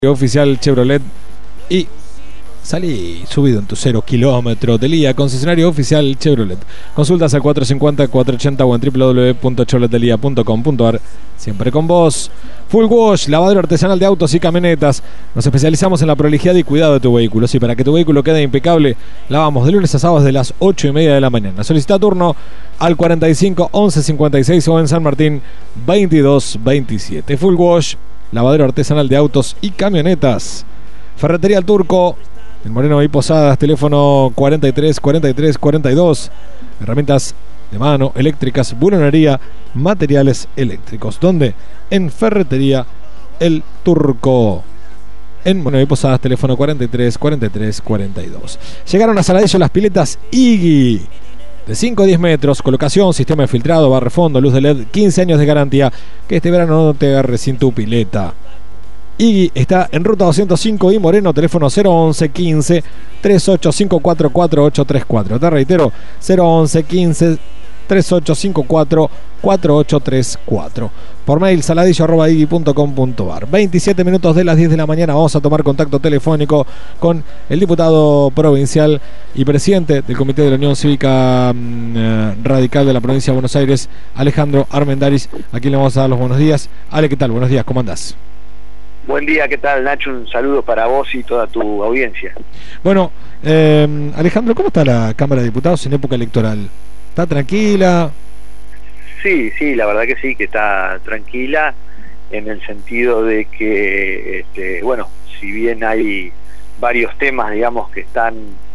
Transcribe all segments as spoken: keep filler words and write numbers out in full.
Oficial Chevrolet y salí subido en tu cero kilómetro del día. Concesionario oficial Chevrolet. Consultas al cuatro cinco cero, cuatro ochenta o en w w w punto chevrolet delia punto com punto a r. Siempre con vos. Full Wash, lavadero artesanal de autos y camionetas. Nos especializamos en la prolijidad y cuidado de tu vehículo. Sí, para que tu vehículo quede impecable, lavamos de lunes a sábados de las ocho y media de la mañana. Solicita turno al cuarenta y cinco, once cincuenta y seis o en San Martín veintidós veintisiete. Full Wash, lavadero artesanal de autos y camionetas. Ferretería El Turco, en Moreno y Posadas, teléfono cuarenta y tres, cuarenta y tres, cuarenta y dos. Herramientas de mano, eléctricas, bulonería, materiales eléctricos. ¿Dónde? En Ferretería El Turco. En Moreno y Posadas, teléfono cuarenta y tres, cuarenta y tres, cuarenta y dos. Llegaron a Saladillo las piletas Iggy. De cinco a diez metros, colocación, sistema de filtrado, barre fondo, luz de L E D, quince años de garantía. Que este verano no te agarre sin tu pileta. Iggy está en ruta doscientos cinco y Moreno, teléfono cero once, quince, treinta y ocho cincuenta y cuatro, cuarenta y ocho treinta y cuatro. Te reitero, cero once, quince, treinta y ocho cincuenta y cuatro, cuarenta y ocho treinta y cuatro. Por mail saladillo arroba iggy punto com punto a r. veintisiete minutos de las diez de la mañana vamos a tomar contacto telefónico con el diputado provincial y presidente del Comité de la Unión Cívica eh, Radical de la provincia de Buenos Aires, Alejandro Armendáriz. Aquí le vamos a dar los buenos días. Ale, ¿qué tal? Buenos días, ¿cómo andás? Buen día, ¿qué tal, Nacho? Un saludo para vos y toda tu audiencia. Bueno, eh, Alejandro, ¿cómo está la Cámara de Diputados en época electoral? ¿Está tranquila? Sí, sí, la verdad que sí, que está tranquila en el sentido de que, este, bueno, si bien hay varios temas, digamos, que están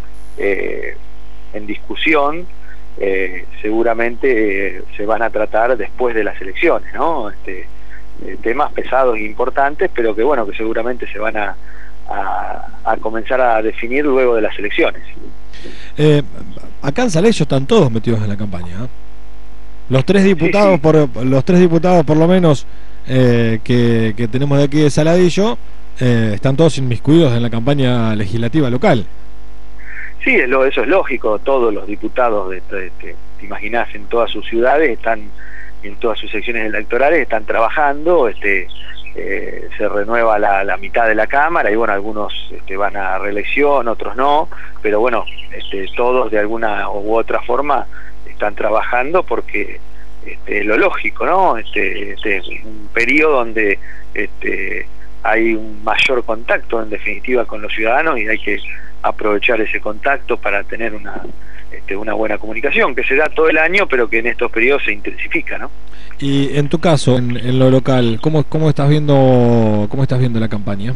eh, en discusión, eh, seguramente eh, se van a tratar después de las elecciones, ¿no? Este, eh, temas pesados e importantes, pero que, bueno, que seguramente se van a, a, a comenzar a definir luego de las elecciones. Eh, acá en Saladillo están todos metidos en la campaña, ¿eh? Los tres diputados, sí, sí. Por, los tres diputados por lo menos eh, que, que tenemos de aquí de Saladillo, eh, están todos inmiscuidos en la campaña legislativa local. Sí, es lo, eso es lógico. Todos los diputados, de, de, de, te imaginás, en todas sus ciudades, están en todas sus secciones electorales, están trabajando. Este, eh, se renueva la, la mitad de la Cámara y bueno, algunos este, van a reelección, otros no, pero bueno, este, todos de alguna u otra forma están trabajando porque este, lo lógico, ¿no? Este, este un periodo donde este, hay un mayor contacto, en definitiva, con los ciudadanos, y hay que aprovechar ese contacto para tener una este, una buena comunicación, que se da todo el año, pero que en estos periodos se intensifica, ¿no? Y en tu caso, en, en lo local, ¿cómo, cómo estás viendo cómo estás viendo la campaña?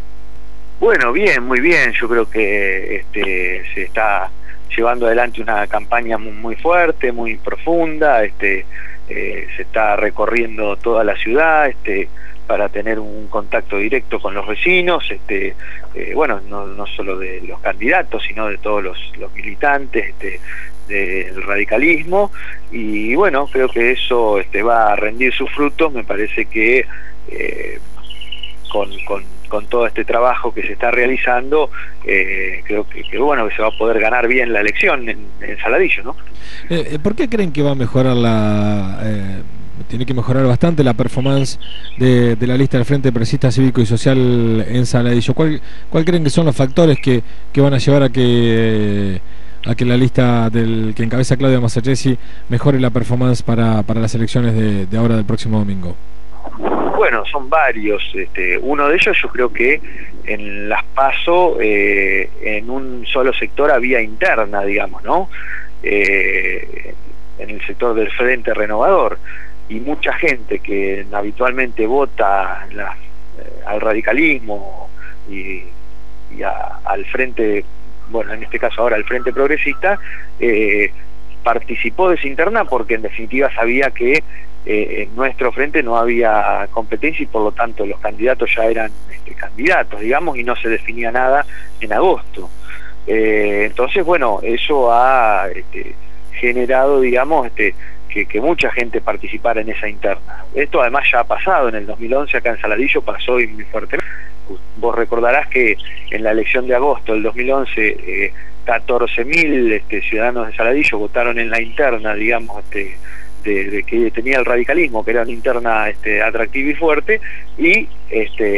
Bueno, bien, muy bien. Yo creo que este, se está llevando adelante una campaña muy, muy fuerte, muy profunda. Este, eh, se está recorriendo toda la ciudad este, para tener un contacto directo con los vecinos, este, eh, bueno, no, no solo de los candidatos, sino de todos los, los militantes este, del radicalismo, y bueno, creo que eso este, va a rendir sus frutos. Me parece que eh, con, con con todo este trabajo que se está realizando, eh, creo que, que bueno, que se va a poder ganar bien la elección en, en Saladillo, ¿no? Eh, ¿Por qué creen que va a mejorar la... Eh, tiene que mejorar bastante la performance de, de la lista del Frente Progresista Cívico y Social en Saladillo? ¿Cuál, cuál creen que son los factores que, que van a llevar a que... a que la lista del que encabeza Claudia Massachesi mejore la performance para, para las elecciones de, de ahora del próximo domingo? Bueno, son varios. Este, uno de ellos, yo creo que en las PASO, eh, en un solo sector había interna, digamos, ¿no? Eh, en el sector del Frente Renovador, y mucha gente que habitualmente vota la, eh, al radicalismo y, y a, al Frente, bueno, en este caso ahora al Frente Progresista, eh, participó de esa interna porque en definitiva sabía que Eh, en nuestro frente no había competencia y por lo tanto los candidatos ya eran este, candidatos, digamos, y no se definía nada en agosto. Eh, entonces, bueno, eso ha este, generado, digamos, este, que, que mucha gente participara en esa interna. Esto además ya ha pasado en el dos mil once, acá en Saladillo pasó y muy fuertemente. Vos recordarás que en la elección de agosto del dos mil once, eh, catorce mil este, ciudadanos de Saladillo votaron en la interna, digamos, este, De, de que tenía el radicalismo, que era una interna este, atractiva y fuerte, y este,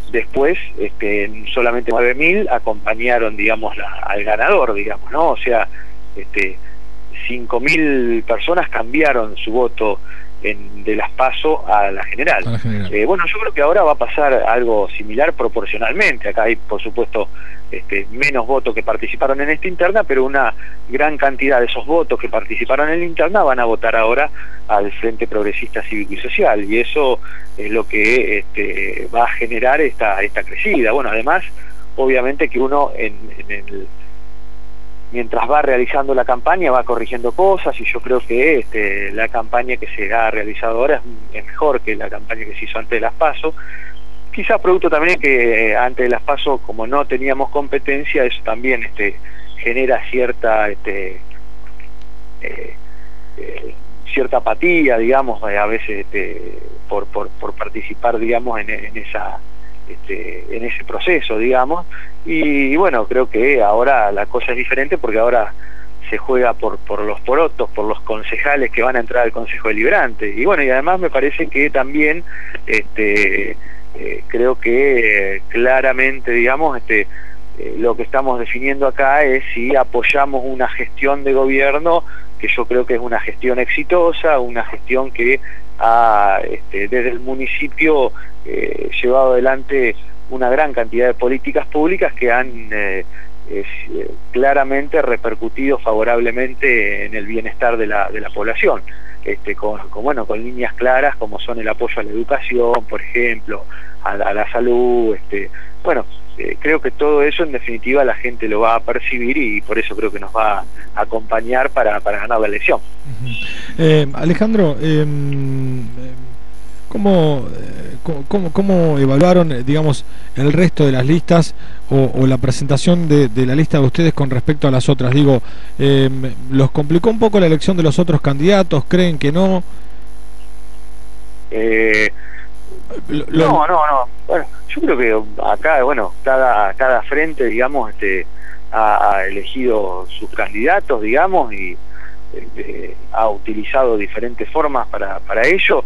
después este, solamente nueve mil acompañaron, digamos, la, al ganador, digamos, ¿no? O sea, este, cinco mil personas cambiaron su voto en, de las PASO a la general. A la general. Eh, bueno, yo creo que ahora va a pasar algo similar proporcionalmente. Acá hay, por supuesto, este, menos votos que participaron en esta interna, pero una gran cantidad de esos votos que participaron en la interna van a votar ahora al Frente Progresista Cívico y Social, y eso es lo que este, va a generar esta, esta crecida. Bueno, además, obviamente que uno en, en el mientras va realizando la campaña va corrigiendo cosas, y yo creo que este, la campaña que se ha realizado ahora es, es mejor que la campaña que se hizo antes de las PASO. Quizás producto también que eh, antes de las PASO, como no teníamos competencia, eso también este, genera cierta este, eh, eh, cierta apatía, digamos, a veces este, por, por, por participar, digamos, en, en esa Este, en ese proceso, digamos, y, y bueno, creo que ahora la cosa es diferente, porque ahora se juega por, por los porotos, por los concejales que van a entrar al Consejo Deliberante, y bueno, y además me parece que también este, eh, creo que eh, claramente, digamos, este, eh, lo que estamos definiendo acá es si apoyamos una gestión de gobierno, que yo creo que es una gestión exitosa, una gestión que ha, este, desde el municipio eh, llevado adelante una gran cantidad de políticas públicas que han eh, eh, claramente repercutido favorablemente en el bienestar de la, de la población, este, con, con, bueno, con líneas claras como son el apoyo a la educación, por ejemplo, a, a la salud, este, bueno, eh, creo que todo eso en definitiva la gente lo va a percibir, y por eso creo que nos va a acompañar para, para ganar la elección. Uh-huh. eh, Alejandro, eh, ¿cómo, cómo, ¿cómo evaluaron, digamos, el resto de las listas o, o la presentación de, de la lista de ustedes con respecto a las otras? Digo, eh, ¿los complicó un poco la elección de los otros candidatos? ¿Creen que no? Eh, lo, no, no, no. Bueno, yo creo que acá, bueno, cada, cada frente, digamos, este, ha, ha elegido sus candidatos, digamos, y este, ha utilizado diferentes formas para, para ello,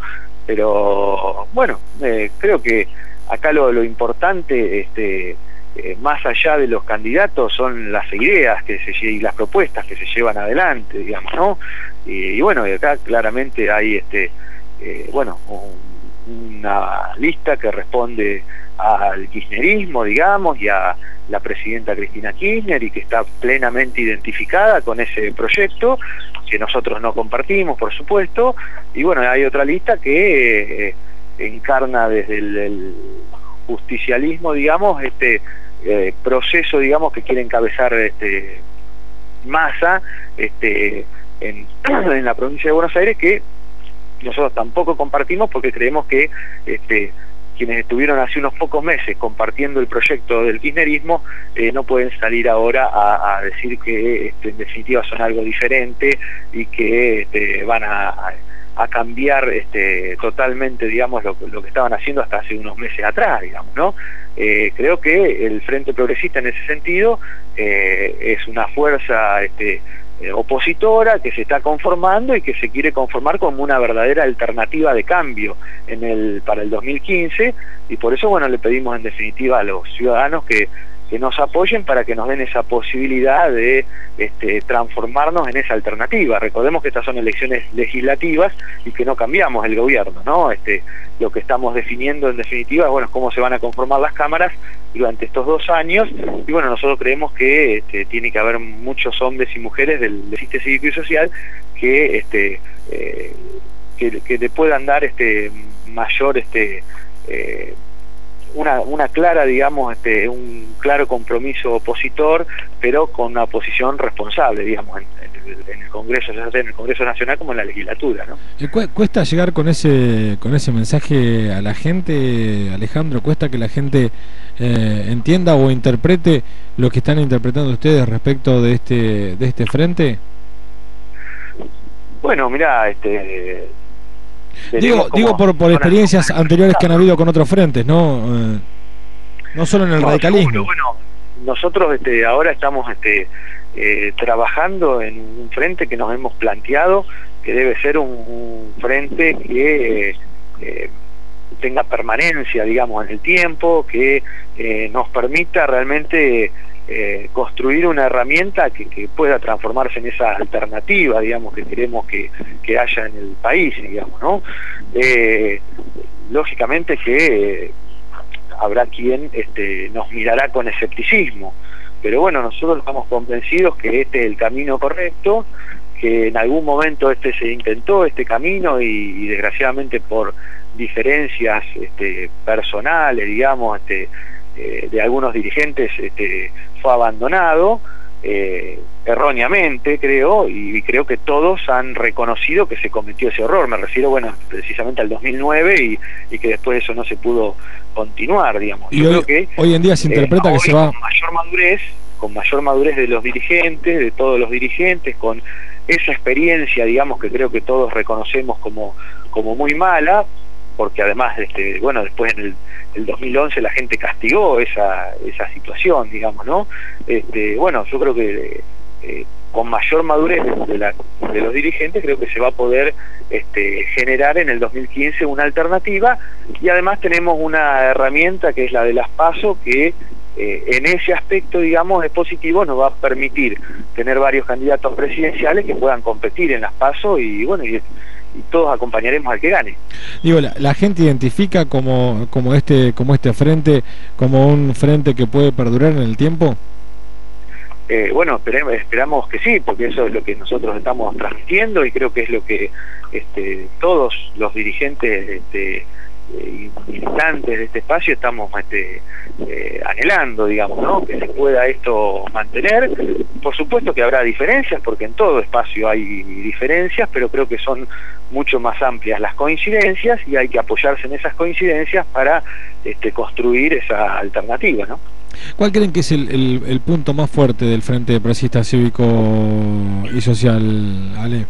pero bueno, eh, creo que acá lo, lo importante, este, eh, más allá de los candidatos, son las ideas que se y las propuestas que se llevan adelante, digamos, ¿no? Y, y bueno, y acá claramente hay, este, eh, bueno, un, una lista que responde al kirchnerismo, digamos, y a la presidenta Cristina Kirchner, y que está plenamente identificada con ese proyecto, que nosotros no compartimos, por supuesto, y bueno, hay otra lista que eh, encarna desde el, el justicialismo, digamos, este eh, proceso, digamos, que quiere encabezar este Massa este, en, en la provincia de Buenos Aires, que nosotros tampoco compartimos, porque creemos que este, quienes estuvieron hace unos pocos meses compartiendo el proyecto del kirchnerismo eh, no pueden salir ahora a, a decir que este, en definitiva son algo diferente y que este, van a, a, a cambiar este, totalmente, digamos, lo, lo que estaban haciendo hasta hace unos meses atrás, digamos, ¿no? Eh, creo que el Frente Progresista en ese sentido eh, es una fuerza este, eh, opositora que se está conformando y que se quiere conformar como una verdadera alternativa de cambio en el para el dos mil quince, y por eso, bueno, le pedimos en definitiva a los ciudadanos que, que nos apoyen para que nos den esa posibilidad de este, transformarnos en esa alternativa. Recordemos que estas son elecciones legislativas y que no cambiamos el gobierno, ¿no? Este, lo que estamos definiendo en definitiva, bueno, es cómo se van a conformar las cámaras durante estos dos años, y bueno, nosotros creemos que este, tiene que haber muchos hombres y mujeres del, del sistema cívico y social que este eh, que, que le puedan dar este mayor este eh, una una clara, digamos, este un claro compromiso opositor, pero con una posición responsable, digamos, en, en, el, en el Congreso, ya sea en el Congreso Nacional como en la legislatura, ¿no? ¿Cuesta llegar con ese con ese mensaje a la gente, Alejandro? ¿Cuesta que la gente eh, entienda o interprete lo que están interpretando ustedes respecto de este de este frente? Bueno, mirá, este Digo, digo por, por experiencias anteriores que han habido con otros frentes, ¿no? Eh, no solo en el no, radicalismo. Seguro, bueno, nosotros este, ahora estamos este, eh, trabajando en un frente que nos hemos planteado, que debe ser un, un frente que eh, tenga permanencia, digamos, en el tiempo, que eh, nos permita realmente eh, construir una herramienta que, que pueda transformarse en esa alternativa, digamos, que queremos que, que haya en el país, digamos, ¿no? Eh, lógicamente que eh, habrá quien este, nos mirará con escepticismo, pero bueno, nosotros estamos convencidos que este es el camino correcto, que en algún momento este se intentó, este camino, y, y desgraciadamente por diferencias este, personales, digamos, este, eh, de algunos dirigentes este, fue abandonado, eh, erróneamente creo, y, y creo que todos han reconocido que se cometió ese error. Me refiero, bueno, precisamente al dos mil nueve y, y que después eso no se pudo continuar, digamos. Y Yo hoy, creo que hoy en día se interpreta eh, que se va... con mayor madurez, con mayor madurez de los dirigentes, de todos los dirigentes, con esa experiencia, digamos, que creo que todos reconocemos como, como muy mala, porque además, este, bueno, después en el, el dos mil once la gente castigó esa, esa situación, digamos, ¿no? Este, bueno, yo creo que eh, con mayor madurez de, de, la, de los dirigentes creo que se va a poder este, generar en el dos mil quince una alternativa, y además tenemos una herramienta que es la de las PASO, que Eh, en ese aspecto, digamos, es positivo, nos va a permitir tener varios candidatos presidenciales que puedan competir en las PASO, y bueno, y, y todos acompañaremos al que gane. Digo, la, la gente identifica como, como este, como este frente, como un frente que puede perdurar en el tiempo. Eh, bueno, esperemos, esperamos que sí, porque eso es lo que nosotros estamos transmitiendo, y creo que es lo que este, todos los dirigentes este, y militantes de este espacio estamos este, eh, anhelando, digamos, ¿no? Que se pueda esto mantener. Por supuesto que habrá diferencias, porque en todo espacio hay diferencias, pero creo que son mucho más amplias las coincidencias, y hay que apoyarse en esas coincidencias para este, construir esa alternativa, ¿no? ¿Cuál creen que es el, el, el punto más fuerte del Frente Progresista Cívico y Social, Ale?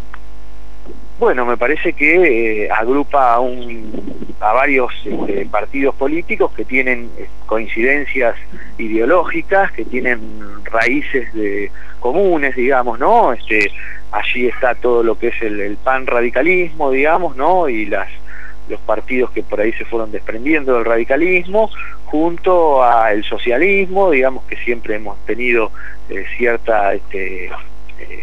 Bueno, me parece que eh, agrupa a, un, a varios este, partidos políticos que tienen eh, coincidencias ideológicas, que tienen raíces de, comunes, digamos, ¿no? Este, allí está todo lo que es el, el panradicalismo, digamos, ¿no? Y las los partidos que por ahí se fueron desprendiendo del radicalismo, junto al socialismo, digamos, que siempre hemos tenido eh, cierta este, eh,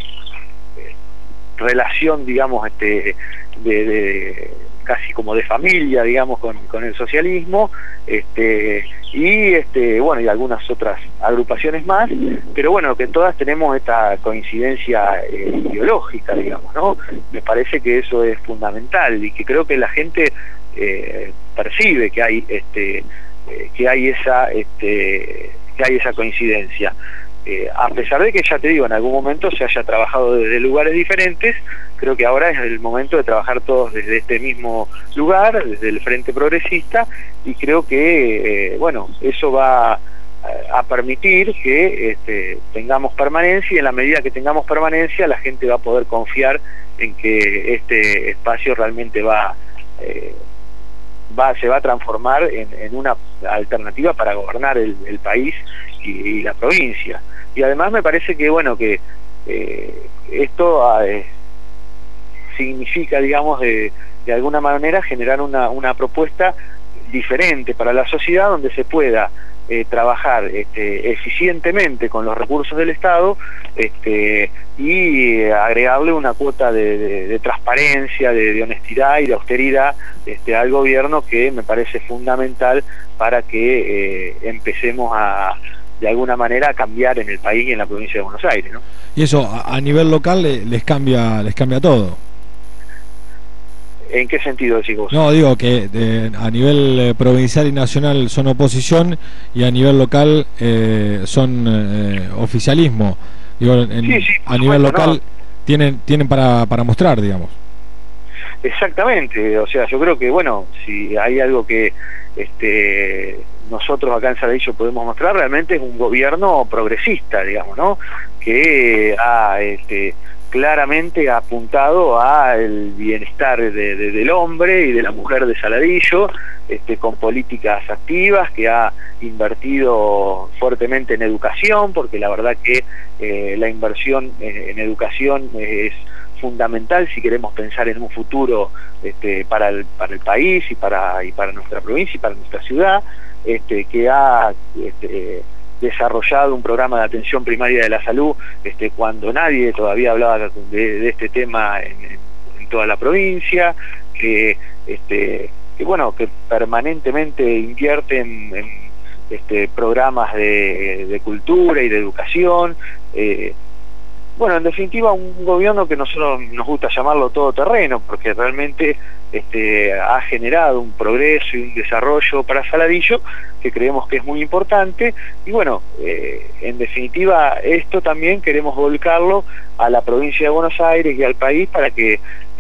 relación, digamos, este, de, de casi como de familia, digamos, con, con el socialismo, este, y este, bueno, y algunas otras agrupaciones más, pero bueno, que todas tenemos esta coincidencia eh, ideológica, digamos, ¿no? Me parece que eso es fundamental, y que creo que la gente eh, percibe que hay este, eh, que hay esa este, que hay esa coincidencia. Eh, a pesar de que, ya te digo, en algún momento se haya trabajado desde lugares diferentes, creo que ahora es el momento de trabajar todos desde este mismo lugar, desde el Frente Progresista, y creo que, eh, bueno, eso va a, a permitir que este, tengamos permanencia, y en la medida que tengamos permanencia, la gente va a poder confiar en que este espacio realmente va, eh, va se va a transformar en, en una alternativa para gobernar el, el país y, y la provincia. Y además me parece que, bueno, que eh, esto eh, significa, digamos, de, de alguna manera generar una, una propuesta diferente para la sociedad, donde se pueda eh, trabajar este, eficientemente con los recursos del Estado, este, y eh, agregarle una cuota de, de, de transparencia, de, de honestidad y de austeridad este, al gobierno, que me parece fundamental para que eh, empecemos a, de alguna manera, a cambiar en el país y en la provincia de Buenos Aires, ¿no? Y eso a, a nivel local les cambia, les cambia todo. ¿En qué sentido decís vos? No, digo que eh, a nivel eh, provincial y nacional son oposición, y a nivel local eh, son eh, oficialismo. Digo, en, sí, sí, a nivel supuesto, local no. tienen tienen para, para mostrar, digamos. Exactamente, o sea, yo creo que, bueno, si hay algo que este, nosotros acá en Saladillo podemos mostrar, realmente es un gobierno progresista, digamos, ¿no? Que ha este, claramente apuntado al bienestar de, de, del hombre y de la mujer de Saladillo, este, con políticas activas, que ha invertido fuertemente en educación, porque la verdad que eh, la inversión en, en educación es fundamental si queremos pensar en un futuro este, para, el, para el país y para, y para nuestra provincia y para nuestra ciudad, este, que ha este, desarrollado un programa de atención primaria de la salud este, cuando nadie todavía hablaba de, de este tema en, en, en toda la provincia, que, este, que, bueno, que permanentemente invierte en, en este, programas de, de cultura y de educación. Eh, bueno, en definitiva, un gobierno que nosotros nos gusta llamarlo todoterreno, porque realmente este, ha generado un progreso y un desarrollo para Saladillo que creemos que es muy importante. Y bueno, eh, en definitiva, esto también queremos volcarlo a la provincia de Buenos Aires y al país para que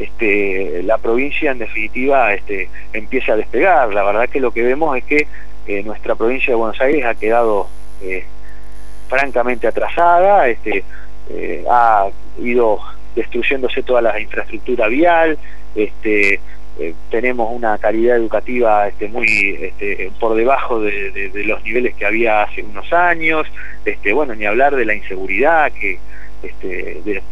este, la provincia en definitiva este, empiece a despegar. La verdad que lo que vemos es que eh, nuestra provincia de Buenos Aires ha quedado eh, francamente atrasada, este, eh, ha ido destruyéndose toda la infraestructura vial, este, eh, tenemos una calidad educativa este, muy este, por debajo de, de, de los niveles que había hace unos años, este, bueno, ni hablar de la inseguridad que este, de,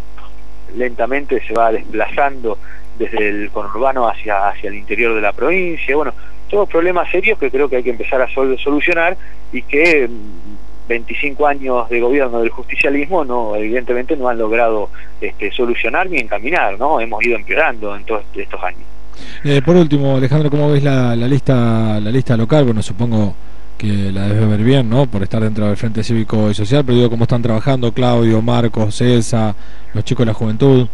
lentamente se va desplazando desde el conurbano hacia, hacia el interior de la provincia. Bueno, todos problemas serios que creo que hay que empezar a sol solucionar y que veinticinco años de gobierno del justicialismo no, evidentemente no han logrado este, solucionar ni encaminar, ¿no? Hemos ido empeorando en todos estos años. Eh, por último, Alejandro, ¿cómo ves la, la lista la lista local? Bueno, supongo que la debes ver bien, ¿no? Por estar dentro del Frente Cívico y Social, pero digo, ¿cómo están trabajando Claudio, Marcos, César, los chicos de la juventud?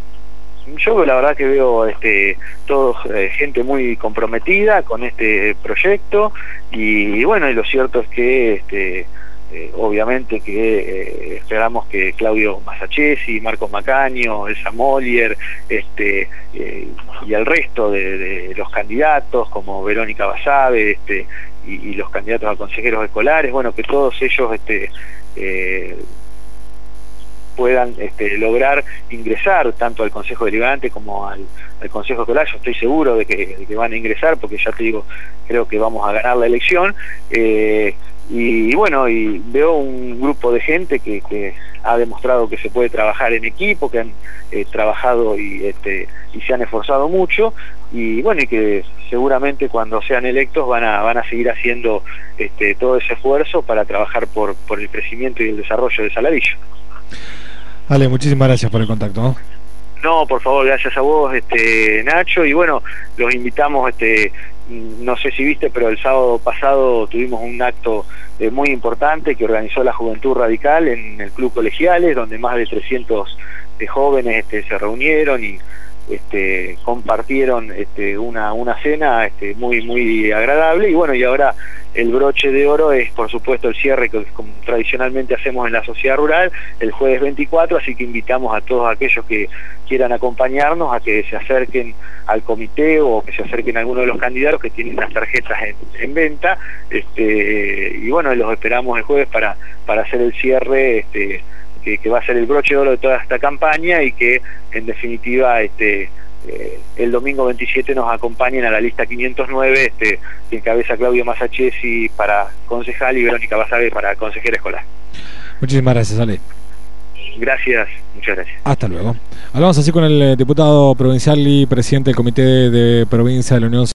Yo la verdad que veo este, todos eh, gente muy comprometida con este proyecto y, y bueno, y lo cierto es que este, eh, obviamente que eh, esperamos que Claudio Masachesi, Marcos Macaño, Elsa Molier este, eh, y el resto de, de los candidatos como Verónica Basabe este, y, y los candidatos a consejeros escolares, bueno, que todos ellos este, eh, puedan este, lograr ingresar tanto al Consejo Deliberante como al, al Consejo Escolar. Yo estoy seguro de que, de que van a ingresar, porque ya te digo, creo que vamos a ganar la elección. Eh, y, y bueno, y veo un grupo de gente que, que ha demostrado que se puede trabajar en equipo, que han eh, trabajado y, este, y se han esforzado mucho, y bueno, y que seguramente cuando sean electos van a, van a seguir haciendo este, todo ese esfuerzo para trabajar por, por el crecimiento y el desarrollo de Saladillo. Ale, muchísimas gracias por el contacto, ¿no? No, por favor, gracias a vos, este, Nacho, y bueno, los invitamos, este, no sé si viste, pero el sábado pasado tuvimos un acto eh, muy importante que organizó la Juventud Radical en el Club Colegiales, donde más de trescientos de jóvenes este, se reunieron y este, compartieron este, una, una cena este, muy, muy agradable. Y bueno, y ahora el broche de oro es, por supuesto, el cierre que como tradicionalmente hacemos en la sociedad rural el jueves veinticuatro, así que invitamos a todos aquellos que quieran acompañarnos a que se acerquen al comité o que se acerquen a alguno de los candidatos que tienen las tarjetas en, en venta, este, y bueno, los esperamos el jueves para, para hacer el cierre este, que, que va a ser el broche de oro de toda esta campaña y que en definitiva este Eh, el domingo veintisiete nos acompañen a la lista quinientos nueve este, que encabeza Claudio Masachesi para concejal y Verónica Basabe para consejera escolar. Muchísimas gracias, Ale. Gracias, muchas gracias. Hasta luego. Hablamos así con el diputado provincial y presidente del Comité de Provincia de la Unión